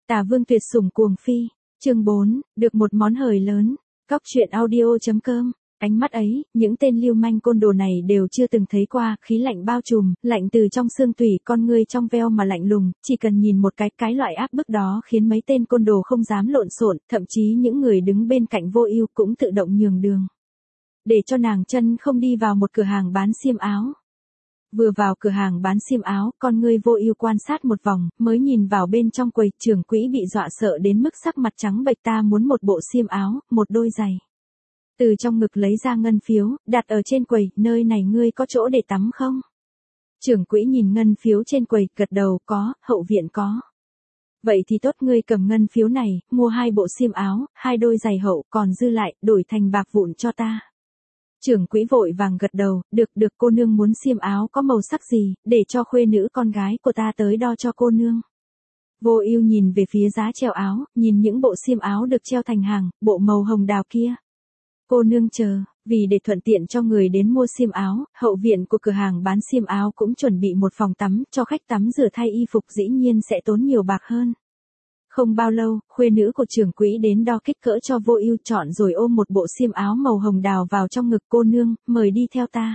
Tà Vương tuyệt sủng cuồng phi, chương 4, được một món hời lớn, Cóc truyện audio.com. Ánh mắt ấy, những tên lưu manh côn đồ này đều chưa từng thấy qua, khí lạnh bao trùm, lạnh từ trong xương tủy, con ngươi trong veo mà lạnh lùng, chỉ cần nhìn một cái loại áp bức đó khiến mấy tên côn đồ không dám lộn xộn, thậm chí những người đứng bên cạnh Vô Ưu cũng tự động nhường đường. Để cho nàng chân không đi vào một cửa hàng bán xiêm áo. Vừa vào cửa hàng bán xiêm áo, con ngươi Vô Ưu quan sát một vòng, mới nhìn vào bên trong quầy, trưởng quỹ bị dọa sợ đến mức sắc mặt trắng bệch. Ta muốn một bộ xiêm áo, một đôi giày. Từ trong ngực lấy ra ngân phiếu, đặt ở trên quầy, nơi này ngươi có chỗ để tắm không? Trưởng quỹ nhìn ngân phiếu trên quầy, gật đầu, có, hậu viện có. Vậy thì tốt, ngươi cầm ngân phiếu này, mua 2 bộ xiêm áo, 2 đôi giày hậu, còn dư lại, đổi thành bạc vụn cho ta. Trưởng quỹ vội vàng gật đầu, được cô nương muốn xiêm áo có màu sắc gì, để cho khuê nữ con gái của ta tới đo cho cô nương. Vô Ưu nhìn về phía giá treo áo, nhìn những bộ xiêm áo được treo thành hàng, bộ màu hồng đào kia. Cô nương chờ, vì để thuận tiện cho người đến mua xiêm áo, hậu viện của cửa hàng bán xiêm áo cũng chuẩn bị một phòng tắm, cho khách tắm rửa thay y phục, dĩ nhiên sẽ tốn nhiều bạc hơn. Không bao lâu, khuê nữ của trưởng quỹ đến đo kích cỡ cho Vô Ưu, chọn rồi ôm một bộ xiêm áo màu hồng đào vào trong ngực. Cô nương, mời đi theo ta.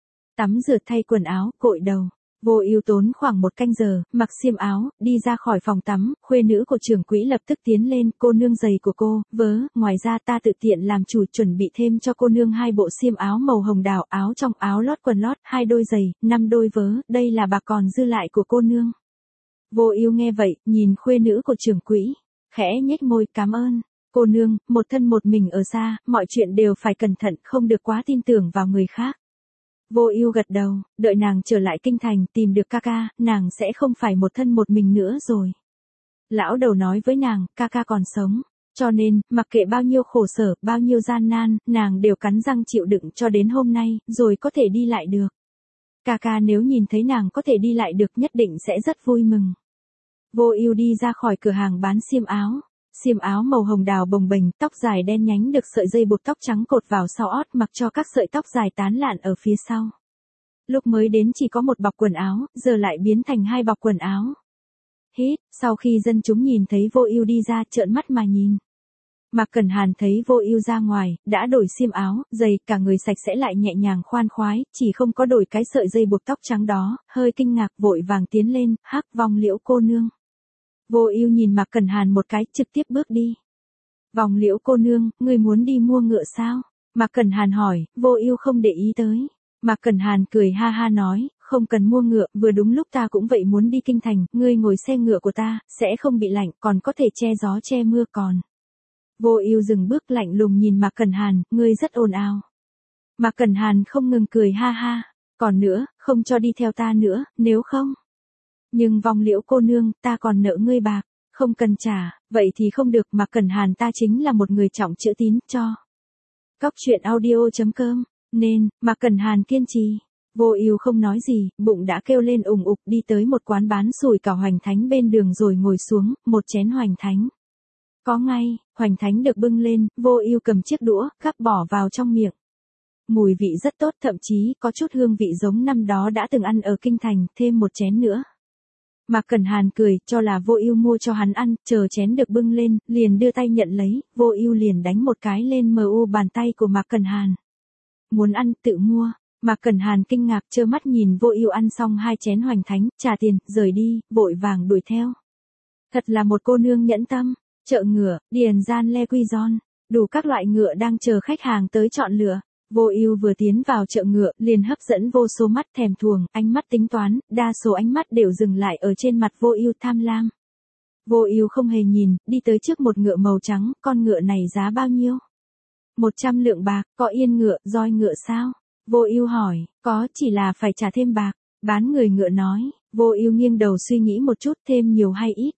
Tắm rửa thay quần áo, cội đầu. Vô Ưu tốn khoảng 1 canh giờ, mặc xiêm áo, đi ra khỏi phòng tắm, khuê nữ của trưởng quỹ lập tức tiến lên, cô nương giày của cô, vớ, ngoài ra ta tự tiện làm chủ chuẩn bị thêm cho cô nương 2 bộ xiêm áo màu hồng đào, áo trong, áo lót, quần lót, 2 đôi giày, 5 đôi vớ, đây là bạc còn dư lại của cô nương. Vô Ưu nghe vậy, nhìn khuê nữ của trưởng quỹ, khẽ nhếch môi, cảm ơn. Cô nương, một thân một mình ở xa, mọi chuyện đều phải cẩn thận, không được quá tin tưởng vào người khác. Vô Ưu gật đầu, đợi nàng trở lại kinh thành, tìm được ca ca, nàng sẽ không phải một thân một mình nữa rồi. Lão đầu nói với nàng, ca ca còn sống, cho nên, mặc kệ bao nhiêu khổ sở, bao nhiêu gian nan, nàng đều cắn răng chịu đựng cho đến hôm nay, rồi có thể đi lại được. Ca ca nếu nhìn thấy nàng có thể đi lại được nhất định sẽ rất vui mừng. Vô Ưu đi ra khỏi cửa hàng bán xiêm áo. Xiêm áo màu hồng đào bồng bềnh, tóc dài đen nhánh được sợi dây buộc tóc trắng cột vào sau ót, mặc cho các sợi tóc dài tán lạn ở phía sau. Lúc mới đến chỉ có một bọc quần áo, giờ lại biến thành 2 bọc quần áo. Hít, sau khi dân chúng nhìn thấy Vô Ưu đi ra, trợn mắt mà nhìn. Mạc Cẩn Hàn thấy Vô Ưu ra ngoài, đã đổi xiêm áo, giày, cả người sạch sẽ lại nhẹ nhàng khoan khoái, chỉ không có đổi cái sợi dây buộc tóc trắng đó, hơi kinh ngạc vội vàng tiến lên, hắc, Vong Liễu cô nương. Vô Ưu nhìn Mạc Cẩn Hàn một cái, trực tiếp bước đi. Vong Liễu cô nương, ngươi muốn đi mua ngựa sao? Mạc Cẩn Hàn hỏi, Vô Ưu không để ý tới. Mạc Cẩn Hàn cười ha ha nói, không cần mua ngựa, vừa đúng lúc ta cũng vậy muốn đi kinh thành, ngươi ngồi xe ngựa của ta, sẽ không bị lạnh, còn có thể che gió che mưa còn. Vô Ưu dừng bước lạnh lùng nhìn Mạc Cẩn Hàn, ngươi rất ồn ào. Mạc Cẩn Hàn không ngừng cười ha ha, còn nữa, không cho đi theo ta nữa, nếu không. Nhưng Vong Liễu cô nương, ta còn nợ ngươi bạc, không cần trả, vậy thì không được. Mạc Cẩn Hàn ta chính là một người trọng chữ tín, cho. Cóc truyện audio.com, nên, Mạc Cẩn Hàn kiên trì. Vô Ưu không nói gì, bụng đã kêu lên ùng ục, đi tới một quán bán sủi cảo hoành thánh bên đường rồi ngồi xuống, một chén hoành thánh. Có ngay, hoành thánh được bưng lên, Vô Ưu cầm chiếc đũa, gắp bỏ vào trong miệng. Mùi vị rất tốt, thậm chí có chút hương vị giống năm đó đã từng ăn ở kinh thành, thêm một chén nữa. Mạc Cẩn Hàn cười, cho là Vô Ưu mua cho hắn ăn, chờ chén được bưng lên, liền đưa tay nhận lấy, Vô Ưu liền đánh một cái lên bàn tay của Mạc Cẩn Hàn. Muốn ăn, tự mua. Mạc Cẩn Hàn kinh ngạc trơ mắt nhìn Vô Ưu ăn xong 2 chén hoành thánh, trả tiền, rời đi, vội vàng đuổi theo. Thật là một cô nương nhẫn tâm. Chợ ngựa, Điền Gian Le Quy Gion, đủ các loại ngựa đang chờ khách hàng tới chọn lựa. Vô Ưu vừa tiến vào chợ ngựa, liền hấp dẫn vô số mắt thèm thuồng, ánh mắt tính toán, đa số ánh mắt đều dừng lại ở trên mặt Vô Ưu, tham lam. Vô Ưu không hề nhìn, đi tới trước một ngựa màu trắng, con ngựa này giá bao nhiêu? 100 lượng bạc, có yên ngựa, roi ngựa sao? Vô Ưu hỏi, có, chỉ là phải trả thêm bạc. Bán người ngựa nói. Vô Ưu nghiêng đầu suy nghĩ một chút, thêm nhiều hay ít?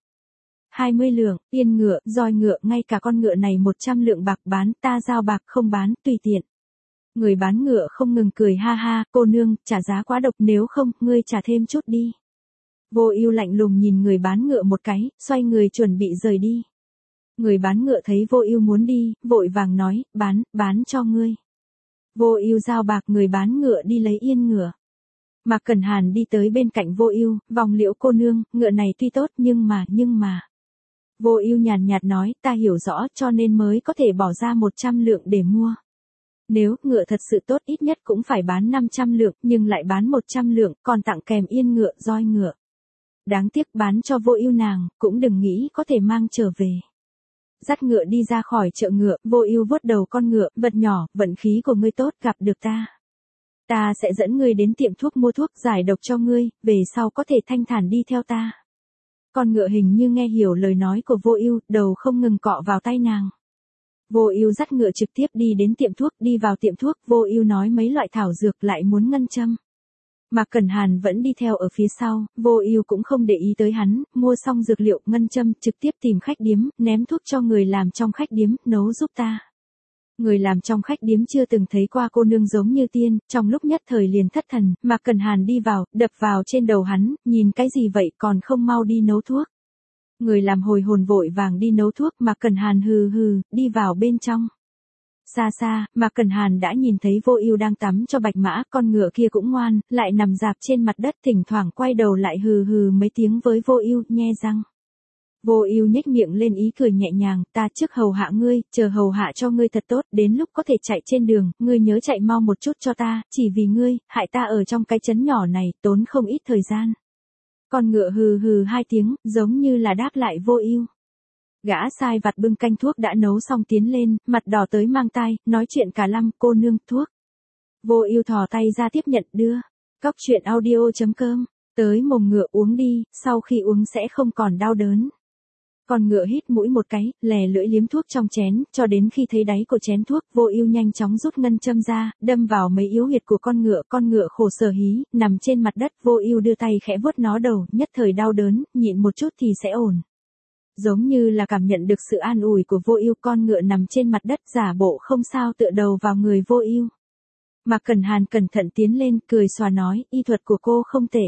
20 lượng, yên ngựa, roi ngựa, ngay cả con ngựa này 100 lượng bạc, bán, ta giao bạc không bán, tùy tiện. Người bán ngựa không ngừng cười ha ha, cô nương, trả giá quá độc, nếu không, ngươi trả thêm chút đi. Vô Ưu lạnh lùng nhìn người bán ngựa một cái, xoay người chuẩn bị rời đi. Người bán ngựa thấy Vô Ưu muốn đi, vội vàng nói, bán cho ngươi. Vô Ưu giao bạc, người bán ngựa đi lấy yên ngựa. Mạc Cẩn Hàn đi tới bên cạnh Vô Ưu, Vong Liễu cô nương, ngựa này tuy tốt nhưng mà. Vô Ưu nhàn nhạt nói, ta hiểu rõ cho nên mới có thể bỏ ra 100 lượng để mua. Nếu ngựa thật sự tốt ít nhất cũng phải bán 500 lượng, nhưng lại bán 100 lượng, còn tặng kèm yên ngựa, roi ngựa. Đáng tiếc bán cho Vô Ưu nàng, cũng đừng nghĩ có thể mang trở về. Dắt ngựa đi ra khỏi chợ ngựa, Vô Ưu vuốt đầu con ngựa, vật nhỏ, vận khí của ngươi tốt, gặp được ta. Ta sẽ dẫn ngươi đến tiệm thuốc mua thuốc giải độc cho ngươi, về sau có thể thanh thản đi theo ta. Con ngựa hình như nghe hiểu lời nói của Vô Ưu, đầu không ngừng cọ vào tay nàng. Vô Ưu dắt ngựa trực tiếp đi đến tiệm thuốc, đi vào tiệm thuốc, Vô Ưu nói mấy loại thảo dược lại muốn ngân châm. Mạc Cẩn Hàn vẫn đi theo ở phía sau, Vô Ưu cũng không để ý tới hắn, mua xong dược liệu, ngân châm, trực tiếp tìm khách điếm, ném thuốc cho người làm trong khách điếm, nấu giúp ta. Người làm trong khách điếm chưa từng thấy qua cô nương giống như tiên, trong lúc nhất thời liền thất thần, Mạc Cẩn Hàn đi vào, đập vào trên đầu hắn, nhìn cái gì vậy còn không mau đi nấu thuốc. Người làm hồi hồn vội vàng đi nấu thuốc, Mạc Cẩn Hàn hừ hừ, đi vào bên trong. Xa xa, Mạc Cẩn Hàn đã nhìn thấy Vô Ưu đang tắm cho bạch mã, con ngựa kia cũng ngoan, lại nằm rạp trên mặt đất, thỉnh thoảng quay đầu lại hừ hừ mấy tiếng với Vô Ưu, nhe răng. Vô Ưu nhếch miệng lên ý cười nhẹ nhàng, ta trước hầu hạ ngươi, chờ hầu hạ cho ngươi thật tốt, đến lúc có thể chạy trên đường, ngươi nhớ chạy mau một chút cho ta, chỉ vì ngươi, hại ta ở trong cái trấn nhỏ này, tốn không ít thời gian. Con ngựa hừ hừ hai tiếng, giống như là đáp lại Vô Ưu. Gã sai vặt bưng canh thuốc đã nấu xong tiến lên, mặt đỏ tới mang tai, nói chuyện cả lăm, cô nương, thuốc. Vô Ưu thò tay ra tiếp nhận đưa. Cóc truyện audio.com, tới mồm ngựa uống đi, sau khi uống sẽ không còn đau đớn. Con ngựa hít mũi một cái, lè lưỡi liếm thuốc trong chén, cho đến khi thấy đáy của chén thuốc, Vô Ưu nhanh chóng rút ngân châm ra, đâm vào mấy yếu huyệt của con ngựa khổ sở hí, nằm trên mặt đất, Vô Ưu đưa tay khẽ vuốt nó đầu, nhất thời đau đớn, nhịn một chút thì sẽ ổn. Giống như là cảm nhận được sự an ủi của Vô Ưu, con ngựa nằm trên mặt đất giả bộ không sao tựa đầu vào người Vô Ưu. Mạc Cẩn Hàn cẩn thận tiến lên, cười xòa nói, y thuật của cô không tệ.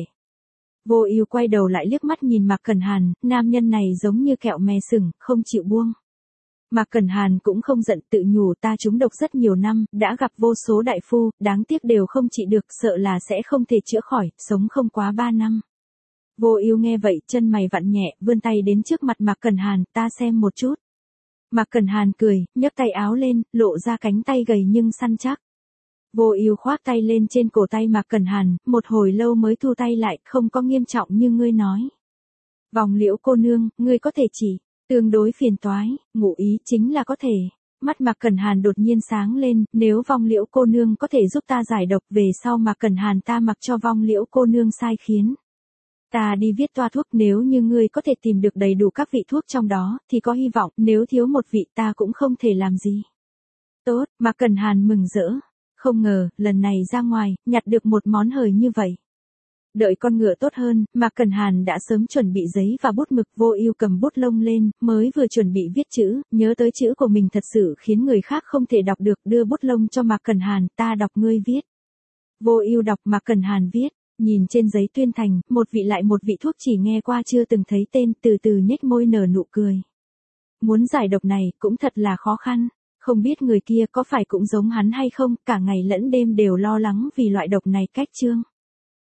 Vô Ưu quay đầu lại liếc mắt nhìn Mạc Cẩn Hàn, nam nhân này giống như kẹo mè sừng, không chịu buông. Mạc Cẩn Hàn cũng không giận, tự nhủ ta trúng độc rất nhiều năm, đã gặp vô số đại phu, đáng tiếc đều không trị được, sợ là sẽ không thể chữa khỏi, sống không quá 3 năm. Vô Ưu nghe vậy, chân mày vặn nhẹ, vươn tay đến trước mặt Mạc Cẩn Hàn, ta xem một chút. Mạc Cẩn Hàn cười, nhấc tay áo lên, lộ ra cánh tay gầy nhưng săn chắc. Vô Ưu khoác tay lên trên cổ tay Mạc Cẩn Hàn, một hồi lâu mới thu tay lại, không có nghiêm trọng như ngươi nói. Vòng Liễu cô nương, ngươi có thể chỉ, tương đối phiền toái, ngụ ý chính là có thể. Mắt Mạc Cẩn Hàn đột nhiên sáng lên, nếu Vong Liễu cô nương có thể giúp ta giải độc, về sau Mạc Cẩn Hàn ta mặc cho Vong Liễu cô nương sai khiến. Ta đi viết toa thuốc, nếu như ngươi có thể tìm được đầy đủ các vị thuốc trong đó, thì có hy vọng, nếu thiếu một vị ta cũng không thể làm gì. Tốt, Mạc Cẩn Hàn mừng rỡ. Không ngờ, lần này ra ngoài, nhặt được một món hời như vậy. Đợi con ngựa tốt hơn, Mạc Cẩn Hàn đã sớm chuẩn bị giấy và bút mực. Vô Ưu cầm bút lông lên, mới vừa chuẩn bị viết chữ, nhớ tới chữ của mình thật sự khiến người khác không thể đọc được, đưa bút lông cho Mạc Cẩn Hàn, ta đọc ngươi viết. Vô Ưu đọc, Mạc Cẩn Hàn viết, nhìn trên giấy tuyên thành, một vị lại một vị thuốc chỉ nghe qua chưa từng thấy tên, từ từ nhếch môi nở nụ cười. Muốn giải độc này, cũng thật là khó khăn. Không biết người kia có phải cũng giống hắn hay không, cả ngày lẫn đêm đều lo lắng vì loại độc này cách chương.